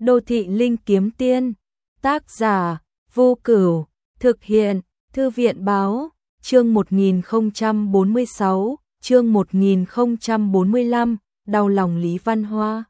Đô thị linh kiếm tiên. Tác giả Vô Cửu. Thực hiện Thư viện báo. Chương 1046, chương 1045, đau lòng Lý Văn Hoa.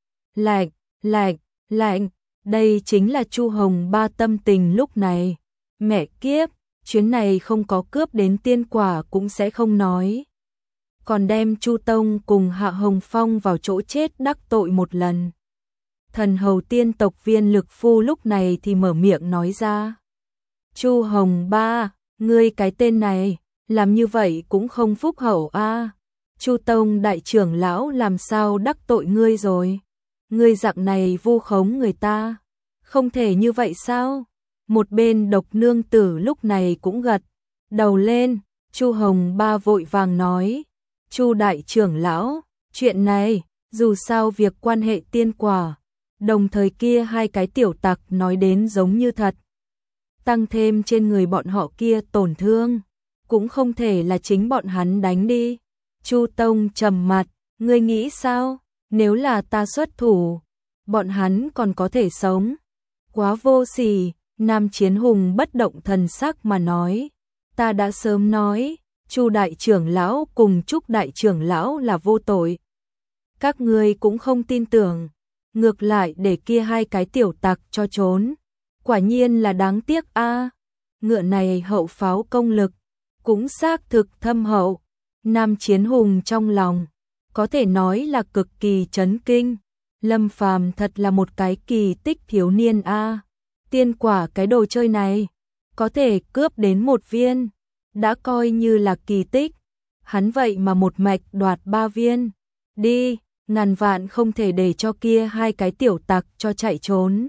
Lạnh, đây chính là Chu Hồng Ba tâm tình lúc này. Mẹ kiếp, chuyến này không có cướp đến tiên quả cũng sẽ không nói. Còn đem Chu Tông cùng Hạ Hồng Phong vào chỗ chết đắc tội một lần. Thần hầu tiên tộc Viên Lực Phu lúc này thì mở miệng nói ra. Chu Hồng Ba, ngươi cái tên này, làm như vậy cũng không phúc hậu a. Chu Tông đại trưởng lão làm sao đắc tội ngươi rồi? Ngươi dạng này vu khống người ta, không thể như vậy sao? Một bên Độc nương tử lúc này cũng gật đầu lên. Chu Hồng Ba vội vàng nói, Chu đại trưởng lão, chuyện này dù sao việc quan hệ tiên quả, đồng thời kia hai cái tiểu tặc nói đến giống như thật, tăng thêm trên người bọn họ kia tổn thương, cũng không thể là chính bọn hắn đánh đi. Chu Tông trầm mặt, ngươi nghĩ sao? Nếu là ta xuất thủ, bọn hắn còn có thể sống? Quá vô sỉ. Nam Chiến Hùng bất động thần sắc mà nói, ta đã sớm nói, Chu đại trưởng lão cùng Trúc đại trưởng lão là vô tội. Các ngươi cũng không tin tưởng, ngược lại để kia hai cái tiểu tặc cho trốn. Quả nhiên là đáng tiếc a. Ngựa này hậu pháo công lực cũng xác thực thâm hậu. Nam Chiến Hùng trong lòng có thể nói là cực kỳ chấn kinh. Lâm Phàm thật là một cái kỳ tích thiếu niên a. Tiên quả cái đồ chơi này có thể cướp đến một viên, đã coi như là kỳ tích. Hắn vậy mà một mạch đoạt 3 viên. Đi, ngàn vạn không thể để cho kia hai cái tiểu tặc cho chạy trốn.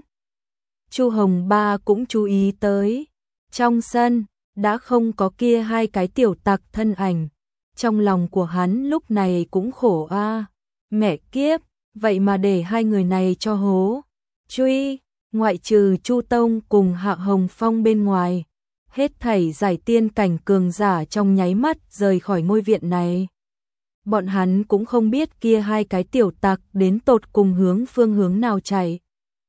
Chu Hồng Ba cũng chú ý tới, trong sân đã không có kia hai cái tiểu tặc thân ảnh. Trong lòng của hắn lúc này cũng khổ a. Mẹ kiếp, vậy mà để hai người này cho hố. Truy, ngoại trừ Chu Tông cùng Hạ Hồng Phong bên ngoài, hết thảy giải tiên cảnh cường giả trong nháy mắt rời khỏi ngôi viện này. Bọn hắn cũng không biết kia hai cái tiểu tặc đến tột cùng phương hướng nào chạy.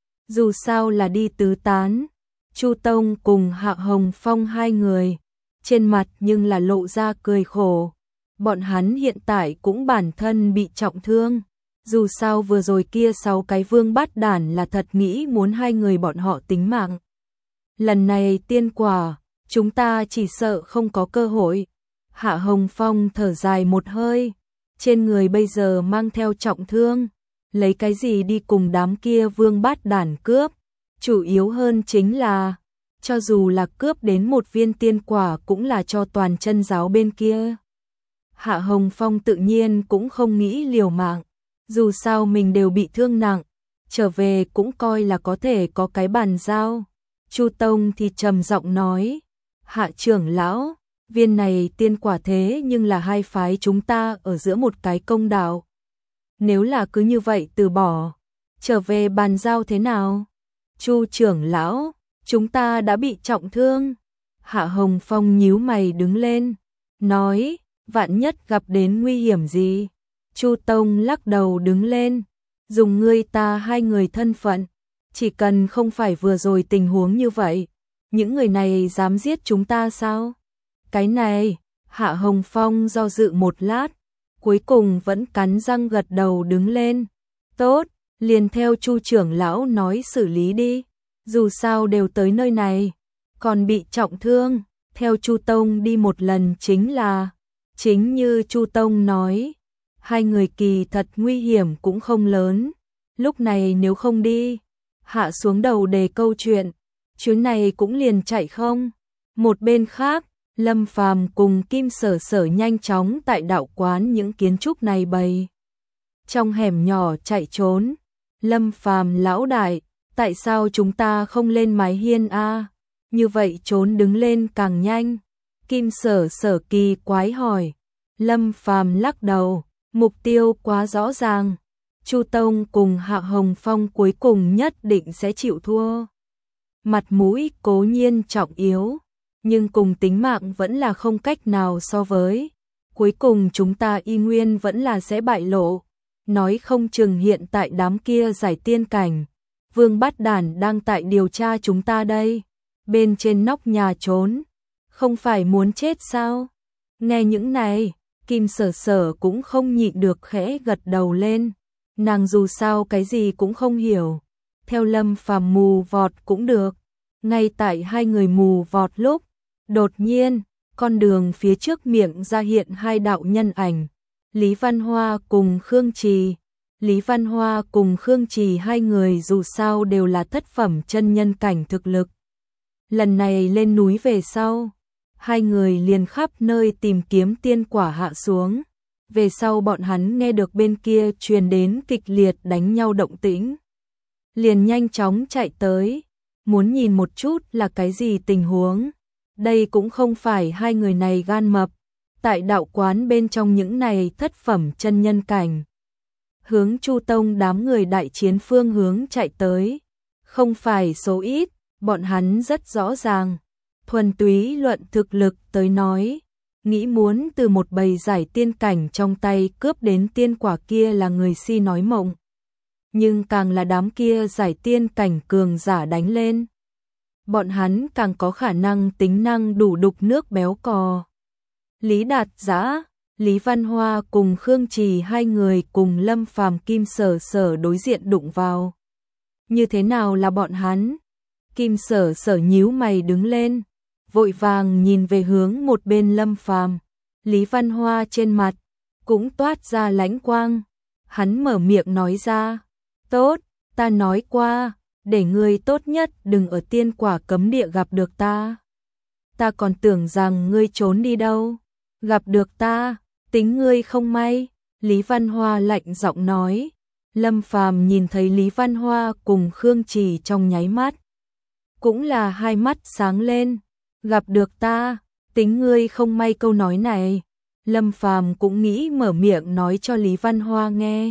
Dù sao là đi tứ tán. Chu Tông cùng Hạ Hồng Phong hai người, trên mặt nhưng là lộ ra cười khổ. Bọn hắn hiện tại cũng bản thân bị trọng thương. Dù sao vừa rồi kia 6 cái vương bát đản là thật nghĩ muốn hai người bọn họ tính mạng. Lần này tiên quả, chúng ta chỉ sợ không có cơ hội. Hạ Hồng Phong thở dài một hơi, trên người bây giờ mang theo trọng thương, lấy cái gì đi cùng đám kia vương bát đản cướp. Chủ yếu hơn chính là, cho dù là cướp đến một viên tiên quả cũng là cho toàn chân giáo bên kia. Hạ Hồng Phong tự nhiên cũng không nghĩ liều mạng. Dù sao mình đều bị thương nặng, trở về cũng coi là có thể có cái bàn giao. Chu Tông thì trầm giọng nói, Hạ trưởng lão, viên này tiên quả thế nhưng là hai phái chúng ta ở giữa một cái công đạo. Nếu là cứ như vậy từ bỏ, trở về bàn giao thế nào? Chu trưởng lão, chúng ta đã bị trọng thương. Hạ Hồng Phong nhíu mày đứng lên, nói, vạn nhất gặp đến nguy hiểm gì? Chu Tông lắc đầu đứng lên, dùng ngươi ta hai người thân phận, chỉ cần không phải vừa rồi tình huống như vậy, những người này dám giết chúng ta sao? Cái này, Hạ Hồng Phong do dự một lát, cuối cùng vẫn cắn răng gật đầu đứng lên. Tốt, liền theo Chu trưởng lão nói xử lý đi, dù sao đều tới nơi này, còn bị trọng thương, theo Chu Tông đi một lần chính như Chu Tông nói. Hai người kỳ thật nguy hiểm cũng không lớn. Lúc này nếu không đi, hạ xuống đầu đề câu chuyện, chuyến này cũng liền chạy không. Một bên khác, Lâm Phàm cùng Kim Sở Sở nhanh chóng tại đạo quán những kiến trúc này bày. Trong hẻm nhỏ chạy trốn. Lâm Phàm lão đại, tại sao chúng ta không lên mái hiên a? Như vậy trốn đứng lên càng nhanh. Kim Sở Sở kỳ quái hỏi. Lâm Phàm lắc đầu. Mục tiêu quá rõ ràng, Chu Tông cùng Hạ Hồng Phong cuối cùng nhất định sẽ chịu thua. Mặt mũi cố nhiên trọng yếu, nhưng cùng tính mạng vẫn là không cách nào so với. Cuối cùng chúng ta y nguyên vẫn là sẽ bại lộ. Nói không chừng hiện tại đám kia giải tiên cảnh, Vương Bát Đản đang tại điều tra chúng ta đây, bên trên nóc nhà trốn, không phải muốn chết sao? Nghe những này, Kim Sở Sở cũng không nhịn được khẽ gật đầu lên, nàng dù sao cái gì cũng không hiểu, theo Lâm Phàm mù vọt cũng được. Ngay tại hai người mù vọt lúc, đột nhiên, con đường phía trước miệng ra hiện hai đạo nhân ảnh, Lý Văn Hoa cùng Khương Trì. Lý Văn Hoa cùng Khương Trì hai người dù sao đều là thất phẩm chân nhân cảnh thực lực. Lần này lên núi về sau, hai người liền khắp nơi tìm kiếm tiên quả hạ xuống. Về sau bọn hắn nghe được bên kia truyền đến kịch liệt đánh nhau động tĩnh, liền nhanh chóng chạy tới, muốn nhìn một chút là cái gì tình huống. Đây cũng không phải hai người này gan mập, tại đạo quán bên trong những này thất phẩm chân nhân cảnh. Hướng Chu Tông đám người đại chiến phương hướng chạy tới, không phải số ít, bọn hắn rất rõ ràng, thuần túy luận thực lực tới nói, nghĩ muốn từ một bầy giải tiên cảnh trong tay cướp đến tiên quả kia là người si nói mộng. Nhưng càng là đám kia giải tiên cảnh cường giả đánh lên, bọn hắn càng có khả năng tính năng đủ đục nước béo cò. Lý Đạt Dã, Lý Văn Hoa cùng Khương Trì hai người cùng Lâm Phàm Kim Sở Sở đối diện đụng vào. Như thế nào là bọn hắn? Kim Sở Sở nhíu mày đứng lên, vội vàng nhìn về hướng một bên Lâm Phàm. Lý Văn Hoa trên mặt cũng toát ra lãnh quang, hắn mở miệng nói ra, tốt, ta nói qua, để ngươi tốt nhất đừng ở tiên quả cấm địa gặp được ta. Ta còn tưởng rằng ngươi trốn đi đâu, gặp được ta, tính ngươi không may. Lý Văn Hoa lạnh giọng nói. Lâm Phàm nhìn thấy Lý Văn Hoa cùng Khương Trì trong nháy mắt, cũng là hai mắt sáng lên, gặp được ta, tính ngươi không may. Câu nói này, Lâm Phàm cũng nghĩ mở miệng nói cho Lý Văn Hoa nghe.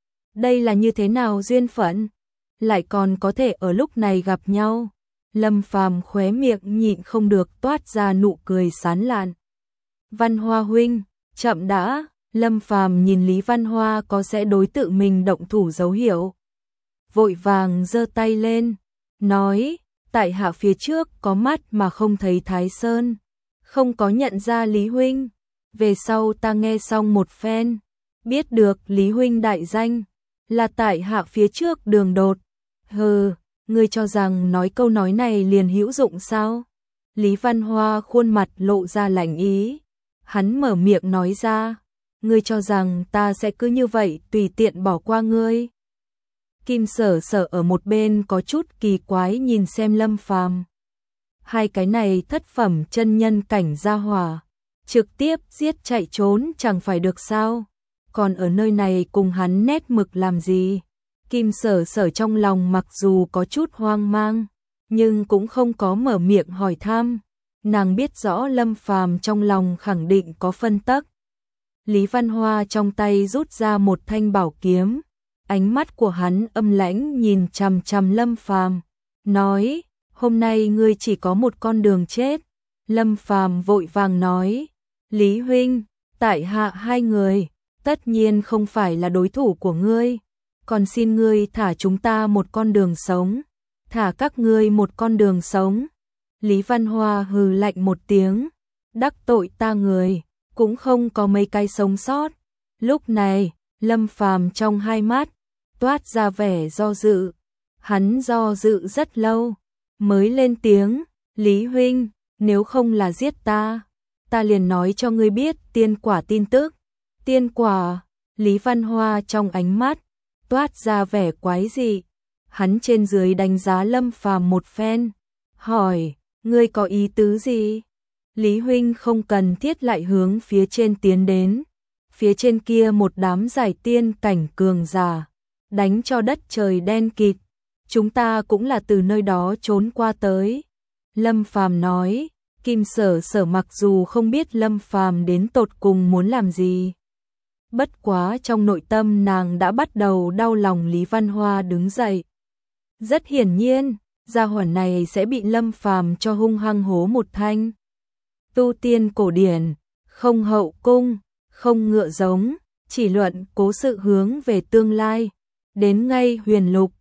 Đây là như thế nào duyên phận, lại còn có thể ở lúc này gặp nhau. Lâm Phàm khóe miệng nhịn không được toát ra nụ cười sán lạn. Văn Hoa huynh, chậm đã. Lâm Phàm nhìn Lý Văn Hoa có sẽ đối tự mình động thủ dấu hiệu, vội vàng giơ tay lên, nói, tại hạ phía trước có mắt mà không thấy Thái Sơn, không có nhận ra Lý huynh. Về sau ta nghe xong một phen, biết được Lý huynh đại danh, là tại hạ phía trước đường đột. Hừ, ngươi cho rằng nói câu nói này liền hữu dụng sao? Lý Văn Hoa khuôn mặt lộ ra lạnh ý, hắn mở miệng nói ra, ngươi cho rằng ta sẽ cứ như vậy tùy tiện bỏ qua ngươi? Kim Sở Sở ở một bên có chút kỳ quái nhìn xem Lâm Phàm. Hai cái này thất phẩm chân nhân cảnh gia hỏa, trực tiếp giết chạy trốn chẳng phải được sao? Còn ở nơi này cùng hắn nét mực làm gì? Kim Sở Sở trong lòng mặc dù có chút hoang mang, nhưng cũng không có mở miệng hỏi thăm. Nàng biết rõ Lâm Phàm trong lòng khẳng định có phân tắc. Lý Văn Hoa trong tay rút ra một thanh bảo kiếm, ánh mắt của hắn âm lãnh nhìn chằm chằm Lâm Phàm, nói, hôm nay ngươi chỉ có một con đường chết. Lâm Phàm vội vàng nói, Lý huynh, tại hạ hai người, tất nhiên không phải là đối thủ của ngươi, còn xin ngươi thả chúng ta một con đường sống, thả các ngươi một con đường sống. Lý Văn Hoa hừ lạnh một tiếng, đắc tội ta người, cũng không có mấy cái sống sót. Lúc này, Lâm Phàm trong hai mắt toát ra vẻ do dự, hắn do dự rất lâu, mới lên tiếng, Lý huynh, nếu không là giết ta, ta liền nói cho ngươi biết tiên quả tin tức. Tiên quả? Lý Văn Hoa trong ánh mắt toát ra vẻ quái dị, hắn trên dưới đánh giá Lâm Phàm một phen, hỏi, ngươi có ý tứ gì? Lý huynh không cần thiết lại hướng phía trên tiến đến, phía trên kia một đám giải tiên cảnh cường giả, đánh cho đất trời đen kịt, chúng ta cũng là từ nơi đó trốn qua tới. Lâm Phàm nói. Kim Sở Sở mặc dù không biết Lâm Phàm đến tột cùng muốn làm gì, bất quá trong nội tâm nàng đã bắt đầu đau lòng Lý Văn Hoa đứng dậy. Rất hiển nhiên, gia hỏa này sẽ bị Lâm Phàm cho hung hăng hố một thanh. Tu tiên cổ điển, không hậu cung, không ngựa giống, chỉ luận cố sự hướng về tương lai, đến ngay huyền lục,